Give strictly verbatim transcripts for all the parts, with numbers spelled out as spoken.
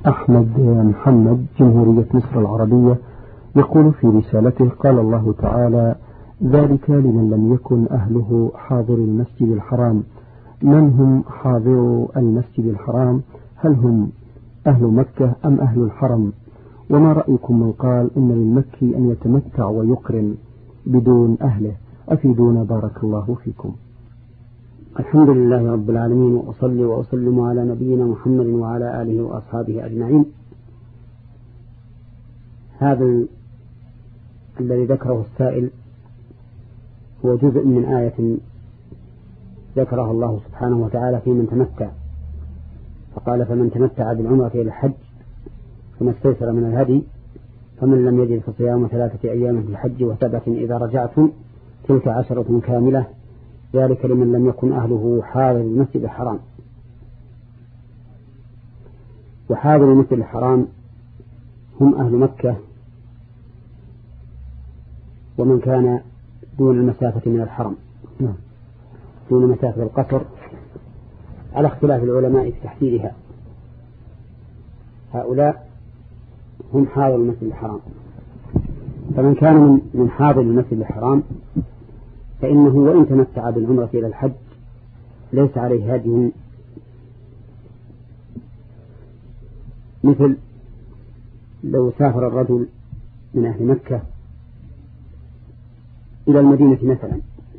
أحمد محمد جمهورية مصر العربية يقول في رسالته: قال الله تعالى: ذلك لمن لم يكن أهله حاضر المسجد الحرام. من هم حاضر المسجد الحرام؟ هل هم أهل مكة أم أهل الحرم؟ وما رأيكم من قال إن للمكي أن يتمتع ويقرن بدون أهله؟ أفيدونا بارك الله فيكم. الحمد لله رب العالمين، وأصلي وأسلم على نبينا محمد وعلى آله وأصحابه أجمعين. هذا الذي ذكره السائل هو جزء من آية ذكرها الله سبحانه وتعالى في من تمتع، فقال: فمن تمتع بالعمرة إلى الحج فما استيسر من الهدي، فمن لم يجد فصيام ثلاثة أيام في الحج وسبعة إذا رجعتم تلك عشرة كاملة، ذلك لمن لم يكن أهله حاضر المسجد الحرام. وحاضر المسجد الحرام هم أهل مكة ومن كان دون المسافة من الحرم، دون مسافة القصر، على اختلاف العلماء في تحديدها. هؤلاء هم حاضر المسجد الحرام. فمن كان من حاضر المسجد الحرام فإنه وإن تمتع بالعمرة إلى الحج ليس عليه هدي، مثل لو سافر الرجل من أهل مكة إلى المدينة مثلا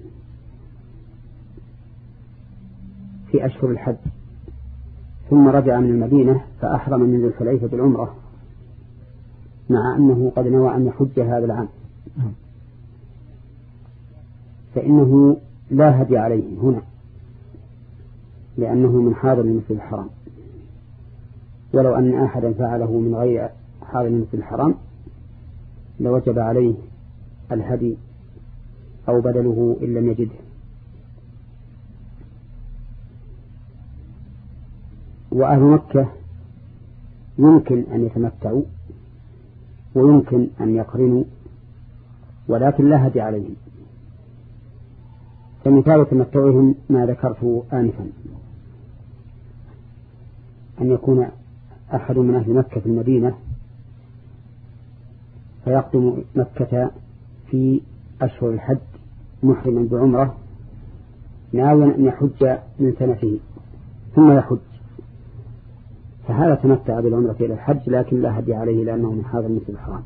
في أشهر الحج، ثم رجع من المدينة فأحرم من ذي الحليفة بالعمرة، مع أنه قد نوى أن يحج هذا العام، فإنه لا هدي عليه هنا، لأنه من حاضر المسجد الحرام. ولو أن أحدا فعله من غير حاضر المسجد الحرام لوجب عليه الهدي أو بدله إن لم يجده. وأهل مكة يمكن أن يتمتعوا ويمكن أن يقرنوا، ولكن لا هدي عليهم. فمثال تمتعهم ما ذكرته آنفا، أن يكون أحد من أهل مكة في المدينة فيقدم مكة في أشهر الحج محرما بعمرة ناويا أن يحج من سنته ثم يحج، فهذا تمتع بالعمرة إلى الحج لكن لا هدي عليه لأنه من حاضر المسجد الحرام.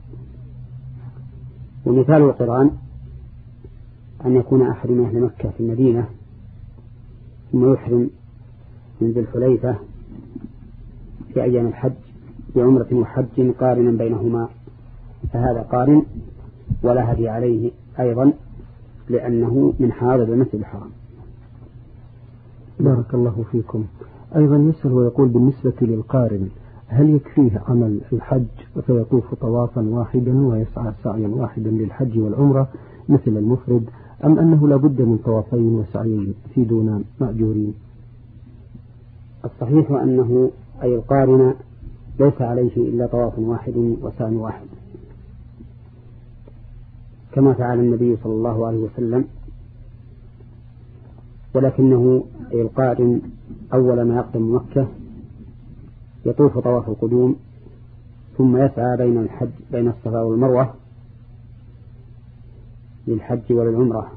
ومثال القران أن يكون أحد من أهل مكة في المدينة ثم يحرم من ذي الحليفة في أيام الحج بعمرة وحج قارنا بينهما، فهذا قارن ولا هدي عليه أيضا لأنه من حاضر المسجد الحرام. بارك الله فيكم. أيضا يسأل ويقول: بالنسبة للقارن هل يكفيه عمل الحج فيطوف طوافا واحدا ويسعى سعيا واحدا للحج والعمرة مثل المفرد، أم أنه لا بد من طوافين وسعيين في دون مأجورين؟ الصحيح أنه أي القارن ليس عليه إلا طواف واحد وسعي واحد، كما فعل النبي صلى الله عليه وسلم. ولكنه أي القارن أول ما يقدم مكة يطوف طواف القدوم ثم يسعى بين الحج بين الصفا والمروة للحج وللعمرة،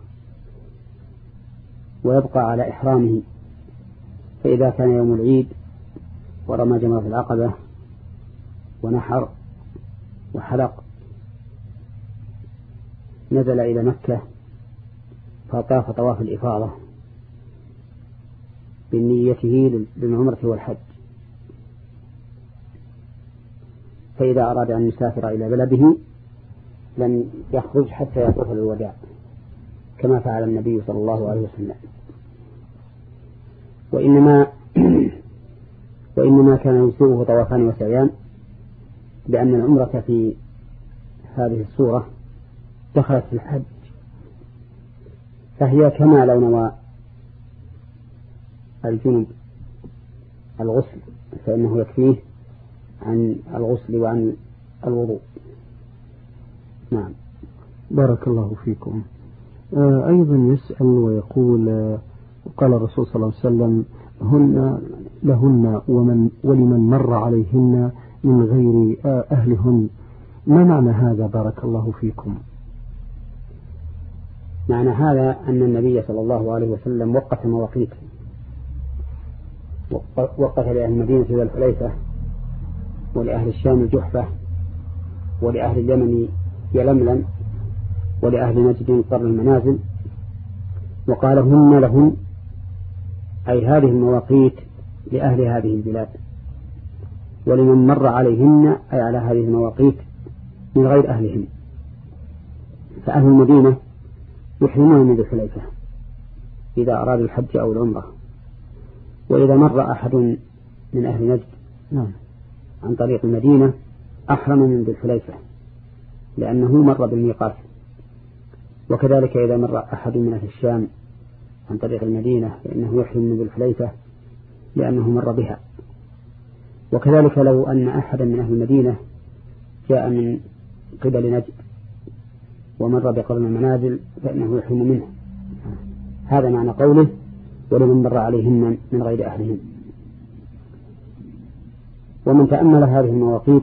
ويبقى على إحرامه. فإذا كان يوم العيد ورمى جمرة العقبة ونحر وحلق نزل إلى مكة فطاف طواف الإفاضة بنيته للعمرة والحج. فإذا أراد أن يسافر إلى بلده لم يخرج حتى يطوف للوداع كما فعل النبي صلى الله عليه وسلم. وإنما وإنما كان يسوغه طوافان وسعيان، لأن العمرة في هذه الصورة دخلت في الحج، فهي كما لو نوى الجنب الغسل فإنه يكفيه عن الغسل وعن الوضوء. نعم. بارك الله فيكم. آه أيضا يسأل ويقول: آه قال الرسول صلى الله عليه وسلم: هن لهن ومن ولمن مر عليهن من غير أهلهن، ما معنى هذا بارك الله فيكم؟ معنى هذا أن النبي صلى الله عليه وسلم وقت مواقيت، وقت لأهل المدينة ذي الحليفة، ولأهل الشام جحفة، ولأهل اليمن يلملم، ولأهل نجد قرن المنازل، وقال هن لهم، أي هذه المواقيت لأهل هذه البلاد، ولمن مر عليهن أي على هذه المواقيت من غير أهلهم. فأهل المدينة يحرمون من ذي الحليفة إذا أرادوا الحج أو العمرة، وإذا مر أحد من أهل نجد عن طريق المدينة أحرم من ذي الحليفة لأنه مر بالميقات، وكذلك إذا مر أحد من أهل الشام عن طريق المدينة فإنه يحرم من ذي الحليفة لأنه مر بها. وكذلك لو أن أحدا من أهل المدينة جاء من قبل نجد ومر بقرن المنازل فإنه يحرم منه. هذا معنى قوله ولمن مر عليهن من غير أهلهن. ومن تأمل هذه المواقيت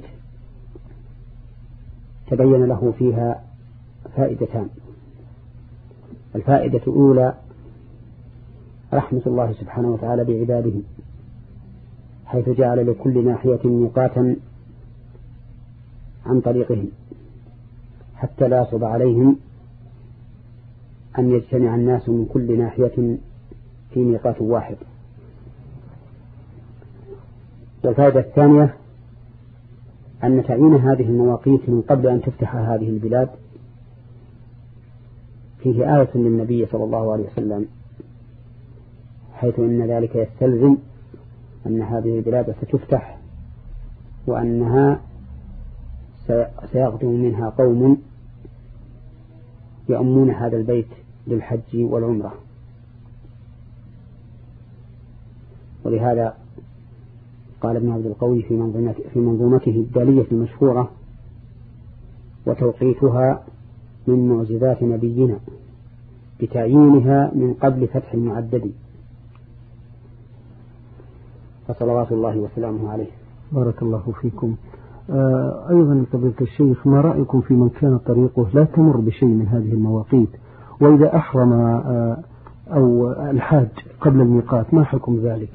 تبين له فيها فائدتان. الفائدة الأولى رحمة الله سبحانه وتعالى بعباده، حيث جعل لكل ناحية ميقاتا عن طريقهم حتى لا يصعب عليهم أن يجتمع الناس من كل ناحية في ميقات واحد. والفائدة الثانية أن تعيين هذه المواقيت من قبل أن تفتح هذه البلاد فيه آية للنبي صلى الله عليه وسلم، حيث إن ذلك يستلزم أن هذه البلاد ستفتح وأنها سيقدم منها قوم يؤمون هذا البيت للحج والعمرة. ولهذا قال ابن عبد القوي في منظومته الدالية المشهورة: وتوقيتها من معجزات نبينا بتعيينها من قبل فتح المعدد، فصلوات الله وسلامه عليه. بارك الله فيكم. آه أيضا فضيلة الشيخ، ما رأيكم في من كان طريقه لا تمر بشيء من هذه المواقيت، وإذا أحرم آه أو الحاج قبل الميقات، ما حكم ذلك؟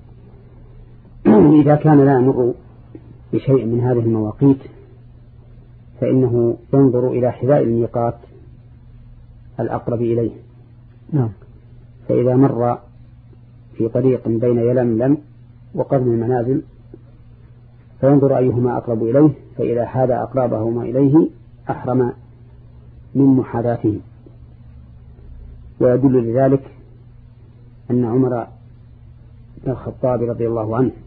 إذا كان لا يمر بشيء من هذه المواقيت فإنه ينظر إلى حذاء الميقات الأقرب إليه. نعم. فإذا مر في طريق بين يلملم وقرن المنازل فينظر أيهما أقرب إليه، فإذا حاد أقربهما إليه أحرم من محاذاته. ويدل لذلك أن عمر بن الخطاب رضي الله عنه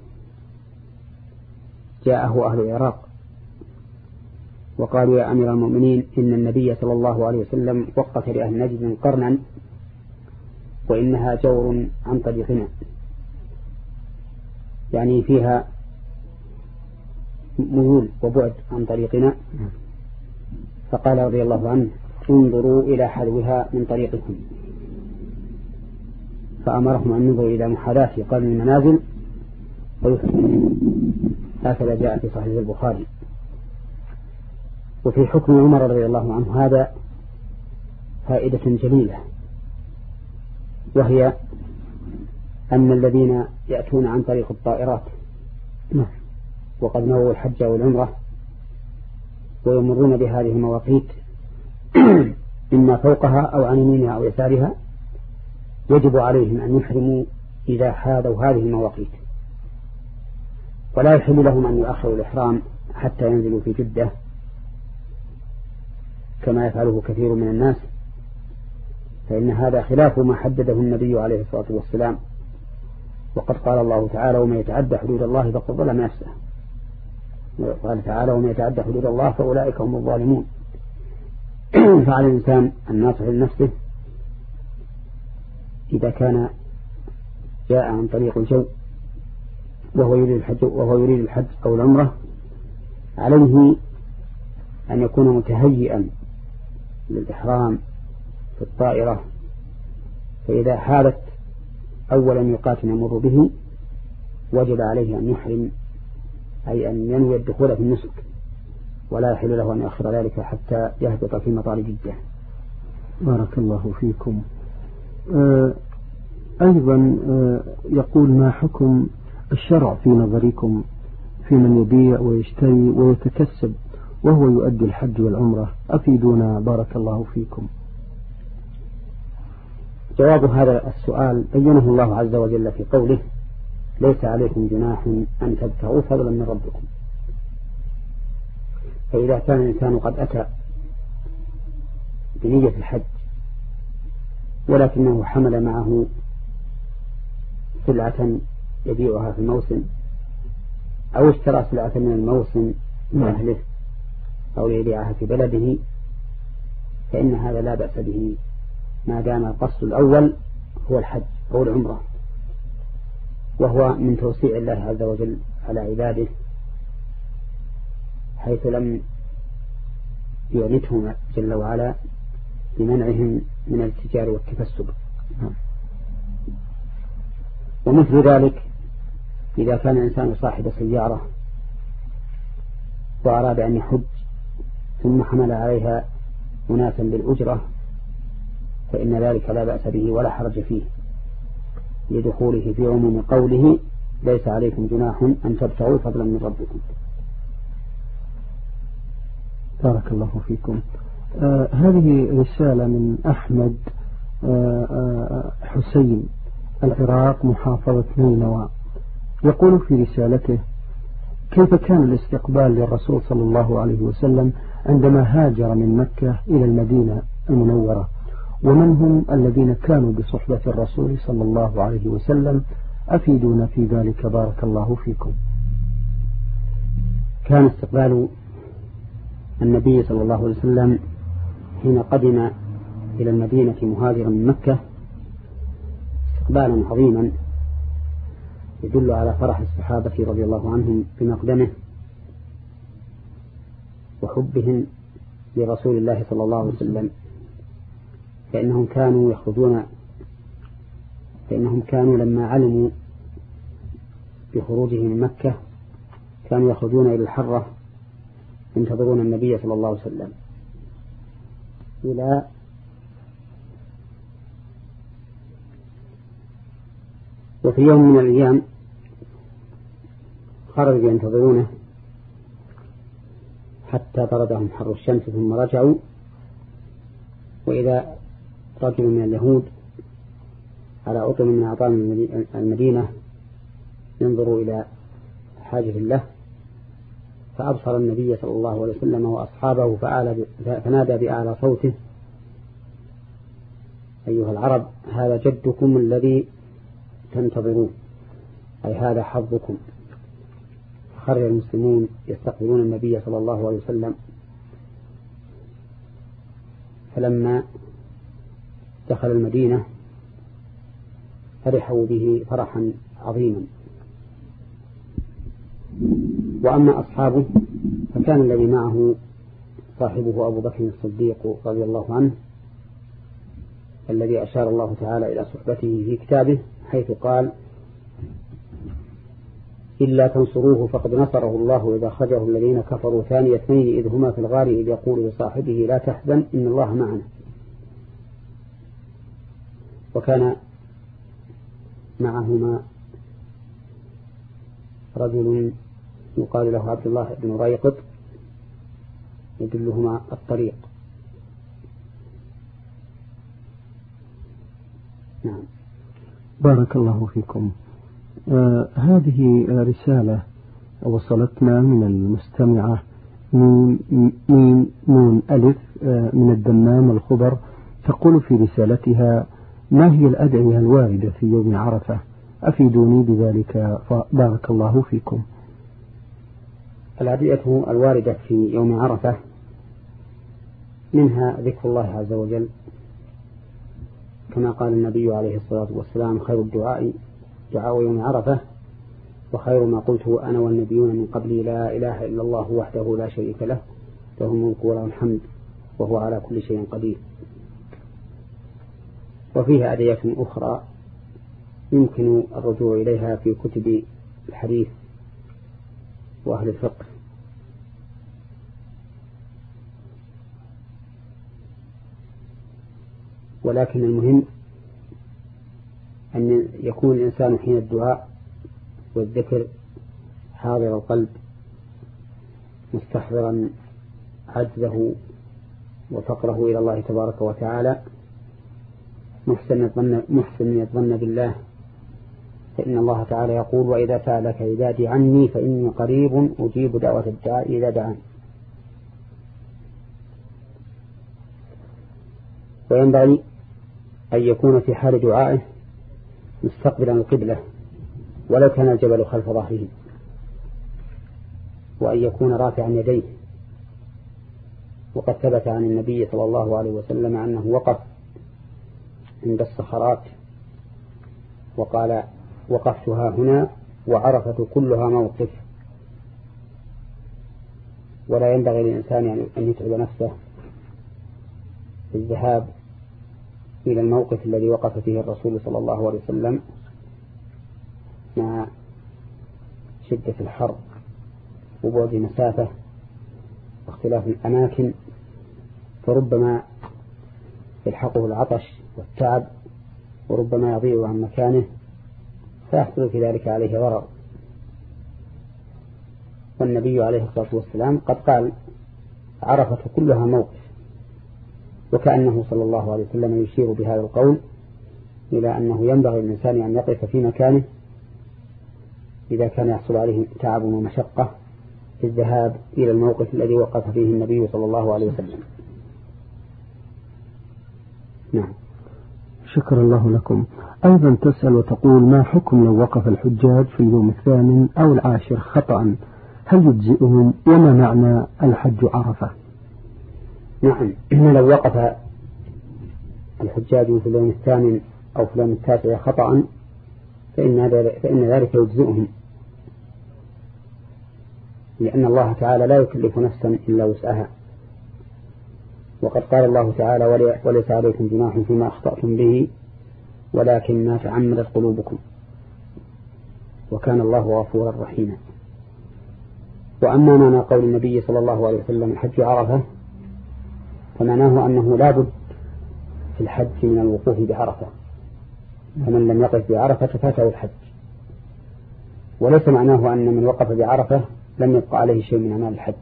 جاءه أهل العراق وقالوا: يا أمير المؤمنين، إن النبي صلى الله عليه وسلم وقت لأهل نجد قرنا وإنها جور عن طريقنا، يعني فيها ميول وبعد عن طريقنا. فقال رضي الله عنه: انظروا إلى حذوها من طريقكم، فأمرهم أن ينظروا إلى محاذاة قرن المنازل ويحكموا. هكذا جاء في صحيح البخاري. وفي حكم عمر رضي الله عنه هذا فائدة جليلة، وهي أن الذين يأتون عن طريق الطائرات وقد نووا الحج والعمرة ويمرون بهذه المواقيت إما فوقها أو عن يمينها أو يسارها، يجب عليهم أن يحرموا إذا حاذوا هذه المواقيت، ولا يحل لهم أن يؤخروا الإحرام حتى ينزلوا في جدة كما يفعله كثير من الناس، فإن هذا خلاف ما حدده النبي عليه الصلاة والسلام. وقد قال الله تعالى: ومن يتعدى حدود الله فقد ظلم نفسه. وقال تعالى: ومن يتعدى حدود الله فأولئك هم الظالمون. فعلى الإنسان الناصح لنفسه إذا كان جاء عن طريق الجو وهو يريد الحج وهو يريد الحج أو العمرة، عليه أن يكون متهيئا للإحرام في الطائرة، فإذا حالت أول ميقات يمر به وجب عليه أن يحرم أي أن ينوي الدخول في النسك، ولا يحل له أن يؤخر ذلك حتى يهبط في مطار جدة. بارك الله فيكم. آه أيضا آه يقول: ما حكم الشرع في نظركم في من يبيع ويشتري ويتكسب وهو يؤدي الحج والعمرة؟ أفيدونا بارك الله فيكم. جواب هذا السؤال بينه الله عز وجل في قوله: ليس عليكم جناح أن تبتغوا فضلا من ربكم. فإذا كان الإنسان قد أتى بنية الحج ولكنه حمل معه سلعة يبيعها في الموسم، أو اشترى سلعة من الموسم من أهله أو يبيعها في بلده، فإن هذا لا بأس به ما دام القصد الأول هو الحج أو العمرة، وهو من توسيع الله عز وجل على عباده، حيث لم يعنتهم جل وعلا بمنعهم من التجار والتكسب. ومثل ذلك إذا كان الإنسان صاحب سيارة وأراد أن يحج ثم حمل عليها أناسا بالأجرة، فإن ذلك لا بأس به ولا حرج فيه، لدخوله في عموم قوله: ليس عليكم جناح أن تبتغوا فضلا من ربكم. بارك الله فيكم. آه هذه رسالة من أحمد آه آه حسين، العراق، محافظة نينوى. يقول في رسالته: كيف كان الاستقبال للرسول صلى الله عليه وسلم عندما هاجر من مكة إلى المدينة المنورة؟ ومن هم الذين كانوا بصحبة الرسول صلى الله عليه وسلم؟ أفيدونا في ذلك بارك الله فيكم. كان استقبال النبي صلى الله عليه وسلم حين قدم إلى المدينة مهاجرا من مكة استقبالا عظيما يدل على فرح الصحابة رضي الله عنهم بمقدمه وحبهم لرسول الله صلى الله عليه وسلم، فإنهم كانوا يخرجون فإنهم كانوا لما علموا بخروجهم من مكة كانوا يخرجون إلى الحرة ينتظرون النبي صلى الله عليه وسلم، إلى وفي يوم من الأيام خرجوا ينتظرونه حتى طردهم حر الشمس ثم رجعوا، وإذا رجل من اليهود على أطم من أعطام المدينة ينظر إلى حاجة له، فأبصر النبي صلى الله عليه وسلم وأصحابه فنادى بأعلى صوته: أيها العرب، هذا جدكم الذي تنتظرون، أي هذا حظكم. فخرج المسلمون يستقبلون النبي صلى الله عليه وسلم، فلما دخل المدينة فرحوا به فرحا عظيما. وأما أصحابه فكان الذي معه صاحبه أبو بكر الصديق رضي الله عنه، الذي أشار الله تعالى إلى صحبته في كتابه حيث قال: إلا تنصروه فقد نصره الله إذا أخرجه الذين كفروا ثاني اثنين إذ هما في الغار إذ يقول لصاحبه لا تحزن إن الله معنا. وكان معهما رجل يقال له عبد الله بن ريقط يدلهما الطريق. نعم. بارك الله فيكم. آه هذه رسالة وصلتنا من المستمعة ميم ميم نون ألف آه من الدمام الخضر، تقول في رسالتها: ما هي الأدعية الواردة في يوم عرفة؟ أفيدوني بذلك بارك الله فيكم. الأدعية الواردة في يوم عرفة منها ذكر الله عز وجل، كما قال النبي عليه الصلاة والسلام: خير الدعاء دعاء يوم عرفة، وخير ما قلته أنا والنبيون من قبلي لا إله إلا الله وحده لا شريك له له الملك وله الحمد وهو على كل شيء قدير. وفيها أدعية أخرى يمكن الرجوع إليها في كتب الحديث وأهل الفقه. ولكن المهم أن يكون الإنسان حين الدعاء والذكر حاضر القلب مستحضرا عجزه وفقره إلى الله تبارك وتعالى، محسن الظن, محسن الظن بالله، فإن الله تعالى يقول: وإذا سألك عبادي عني فإني قريب أجيب دعوة الداعي إذا دعان. وينبغي أن يكون في حال دعائه مستقبلا القبلة ولو كان الجبل خلف ظهره، وأن يكون رافعا يديه. وقد ثبت عن النبي صلى الله عليه وسلم أنه وقف عند الصخرات وقال: وقفتها هنا وعرفة كلها موقف. ولا ينبغي للإنسان أن يتعب نفسه في الذهاب إلى الموقف الذي وقف فيه الرسول صلى الله عليه وسلم مع شدة الحر وبعد مسافة واختلاف الأماكن، فربما يلحقه العطش والتعب وربما يضيع عن مكانه فيحصل في ذلك عليه ضرر. والنبي عليه الصلاة والسلام قد قال: عرفة كلها موقف، وكأنه صلى الله عليه وسلم يشير بهذا القول إلى أنه ينبغي للإنسان أن يقف في مكانه إذا كان يحصل عليه تعب ومشقة في الذهاب إلى الموقف الذي وقف فيه النبي صلى الله عليه وسلم. نعم. شكر الله لكم. أيضا تسأل وتقول: ما حكم لو وقف الحجاج في اليوم الثامن أو العاشر خطأ، هل يجزئهم؟ وما معنى الحج عرفة؟ نعم، لو وقف الحجاج في اليوم الثامن أو في اليوم التاسع خطأ فإن ذلك يجزئهم، لأن الله تعالى لا يكلف نفسا إلا وسعها. وقد قال الله تعالى: وليس عليكم جناح فيما أخطأتم به ولكن ما تعمدت قلوبكم وكان الله غفورا رحيما. وأما معنى قول النبي صلى الله عليه وسلم: الحج عرفة، فمعناه أنه لا بد في الحج من الوقوف بعرفة، فمن لم يقف بعرفة فاته الحج. وليس معناه أن من وقف بعرفة لم يبقى عليه شيء من أعمال الحج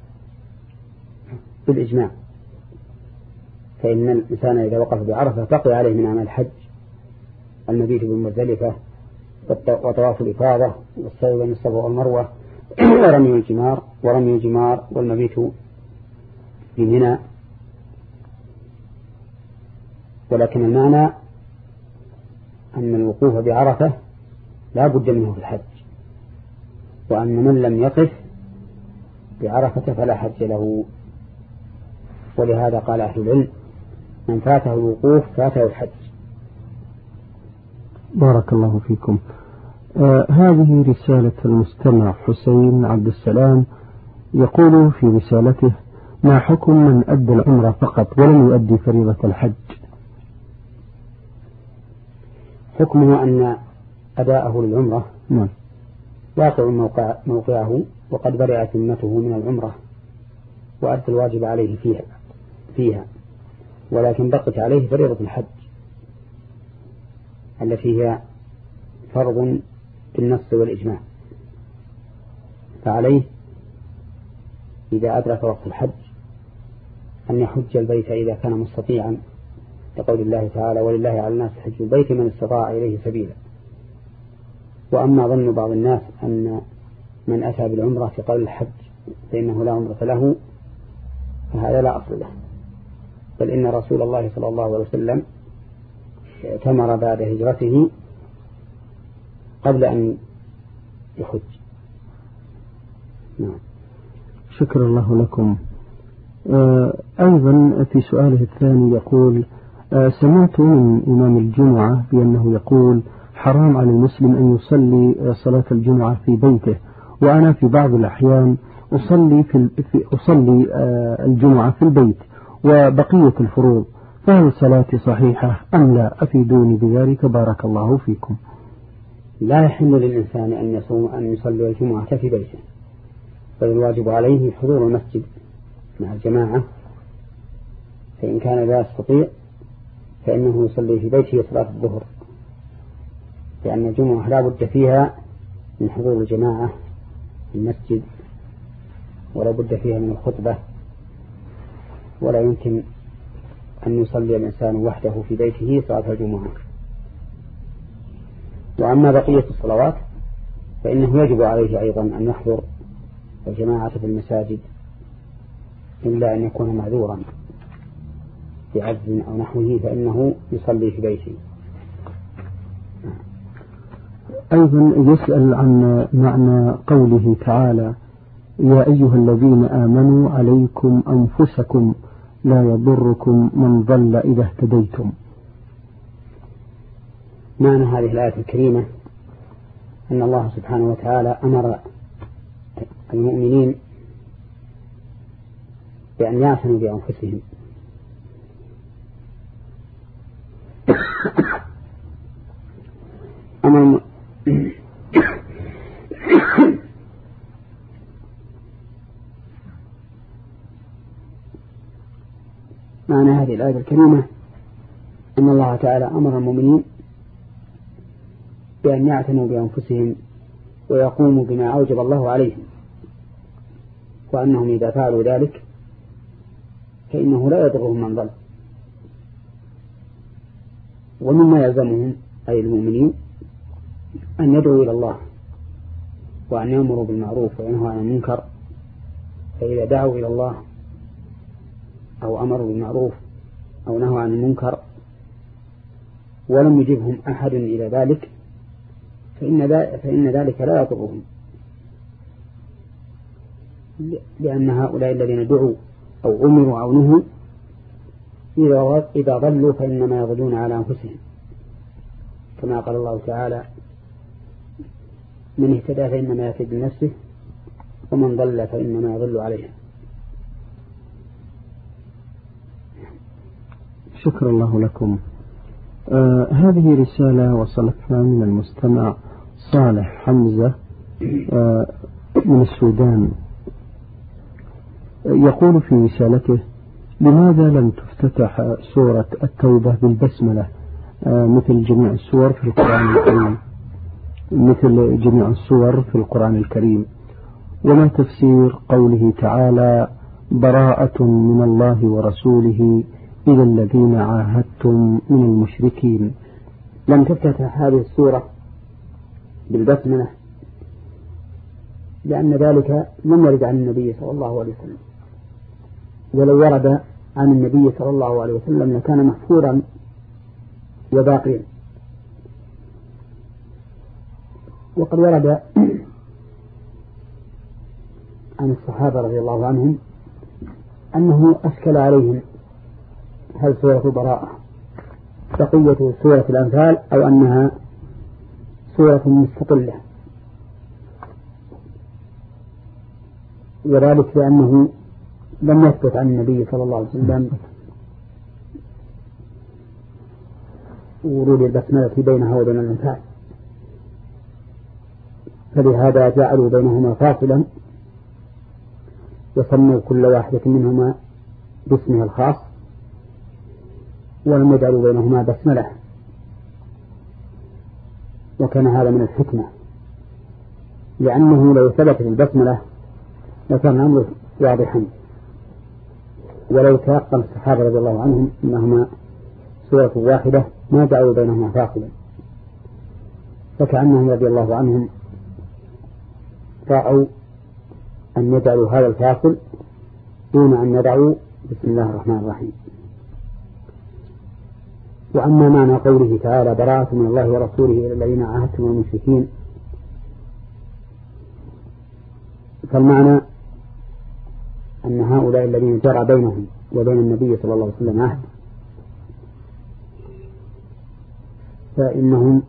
بالإجماع، فإن الإنسان إذا وقف بعرفة بقي عليه من أعمال الحج المبيت بالمزدلفة وطواف الإفاضة والسعي بين الصفا والمروة ورمي الجمار ورمي الجمار والمبيت بمنى. ولكن المعنى أن الوقوف بعرفة لا بد منه في الحج، وأن من لم يقف بعرفة فلا حج له. ولهذا قال أهل العلم: من فاته الوقوف فاته الحج. بارك الله فيكم. آه هذه رسالة المستمع حسين عبد السلام، يقول في رسالته: ما حكم من أدى العمرة فقط ولم يؤدي فريضة الحج؟ حكمه أن أداءه للعمرة نعم واقع موقع موقعه، وقد برئت ذمته من العمرة وأدى الواجب عليه فيها فيها ولكن بقت عليه فريضة الحج التي هي فرض بالنص والإجماع. فعليه إذا أدرك وقت الحج أن يحج البيت إذا كان مستطيعا، لقول الله تعالى: ولله على الناس حج البيت من استطاع إليه سبيلا. وأما ظن بعض الناس أن من أتى بالعمرة في قبل الحج فإنه لا عمرة له، فهذا لا أصل له، بل إن رسول الله صلى الله عليه وسلم اعتمر بعد هجرته قبل أن يحج. نعم. شكر الله لكم. آه أيضا في سؤاله الثاني يقول: آه سمعت من إمام الجمعة بأنه يقول: حرام على المسلم أن يصلي صلاة الجمعة في بيته، وأنا في بعض الأحيان أصلي في في أصلي آه الجمعة في البيت وبقية الفروض، فهل صلاتي صحيحة أم لا؟ أفيدوني بذلك بارك الله فيكم. لا يحل للإنسان أن يصوم أن يصلي الجمعة في بيته، بل الواجب عليه حضور المسجد مع الجماعة، فإن كان لا يستطيع فإنه يصلي في بيته صلاة الظهر، لأن الجمعة لا بد فيها من حضور الجماعة في المسجد، ولا بد فيها من الخطبة، ولا يمكن أن يصلي الإنسان وحده في بيته صلاة الجمعة. وأما بقية الصلوات فإنه يجب عليه أيضا أن يحضر الجماعة في المساجد، إلا أن يكون معذورا بعجز أو نحوه فإنه يصلي في بيته. أيضا يسأل عن معنى قوله تعالى: يا أيها الذين آمنوا عليكم أنفسكم لا يضركم من ضل إذا اهتديتم. معنى هذه الآية الكريمة أن الله سبحانه وتعالى أمر المؤمنين بأن يعتنوا بأنفسهم، أمر معنى هذه الآية الكريمة أن الله تعالى أمر المؤمنين بأن يعتنوا بأنفسهم ويقوموا بما أوجب الله عليهم، وأنهم إذا فعلوا ذلك فإنه لا يضرهم من ضل. ومما يلزمهم أي المؤمنين أن يدعوا إلى الله وأن يأمروا بالمعروف وينهوا عن المنكر، فإذا دعوا إلى الله أو أمروا بالمعروف أو نهوا عن المنكر ولم يجبهم أحد إلى ذلك فإن ذلك لا يضرهم، لأن هؤلاء الذين دعوا أو أمروا أو نهوا إذا ضلوا فإنما يضلون على أنفسهم، كما قال الله تعالى: من اهتدى فإنما يهتدي لنفسه ومن ضل فإنما يضل عليها. شكرا الله لكم. آه هذه رسالة وصلتنا من المستمع صالح حمزة آه من السودان. يقول في رسالته: لماذا لم تفتتح سورة التوبة بالبسملة آه مثل جميع السور في القرآن الكريم مثل جميع السور في القرآن الكريم وما تفسير قوله تعالى: براءة من الله ورسوله إلى الذين عاهدتم من المشركين؟ لم تفتتح هذه السورة بالبسملة لأن ذلك لم يرد عن النبي صلى الله عليه وسلم، ولو ورد عن النبي صلى الله عليه وسلم لكان محفورا وباقيا. وقد ورد عن الصحابة رضي الله عنهم أنه أشكل عليهم هل سورة براءة بقية سورة الأنفال أو أنها سورة مستقلة، وذلك لأنه لم يثبت عن النبي صلى الله عليه وسلم ورود البسملة بينها وبين الأنفال، فلهذا جعلوا بينهما فاصلا وسموا كل واحدة منهما باسمها الخاص، ولم يجعلوا بينهما بسملة، وكان هذا من الحكمة، لأنه لو ثبت البسملة لكان الأمر واضحا، ولو تيقن الصحابة رضي الله عنهم أنهما سورة واحدة ما جعلوا بينهما فاصلا، فكأنهم رضي الله عنهم رأوا أن يجعلوا هذا الفاصل دون أن يدعوا بسم الله الرحمن الرحيم. وأما معنى قوله تعالى: براءة من الله ورسوله إلى الذين عاهدتم من المشركين، فالمعنى أن هؤلاء الذين جرى بينهم وبين النبي صلى الله عليه وسلم عهد فإنهم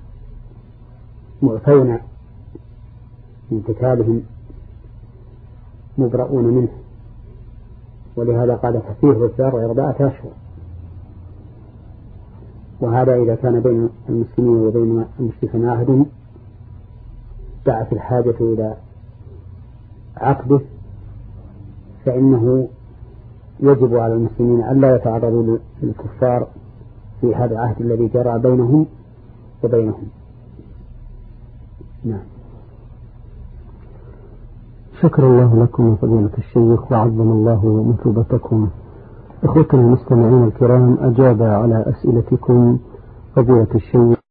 معفون من قتالهم مبرؤون منه، ولهذا قال: فسيح بالسار أربعة أشهر. وهذا إذا كان بين المسلمين وبين المشركين عهد دعت الحاجة إلى عقده فإنه يجب على المسلمين ألا يتعرضوا للكفار في هذا العهد الذي جرى بينهم وبينهم. نعم. شكر الله لكم فضيلة الشيخ وعظم الله مثوبتكم. إخوتنا المستمعين الكرام، أجاب على أسئلتكم فضيلة الشيخ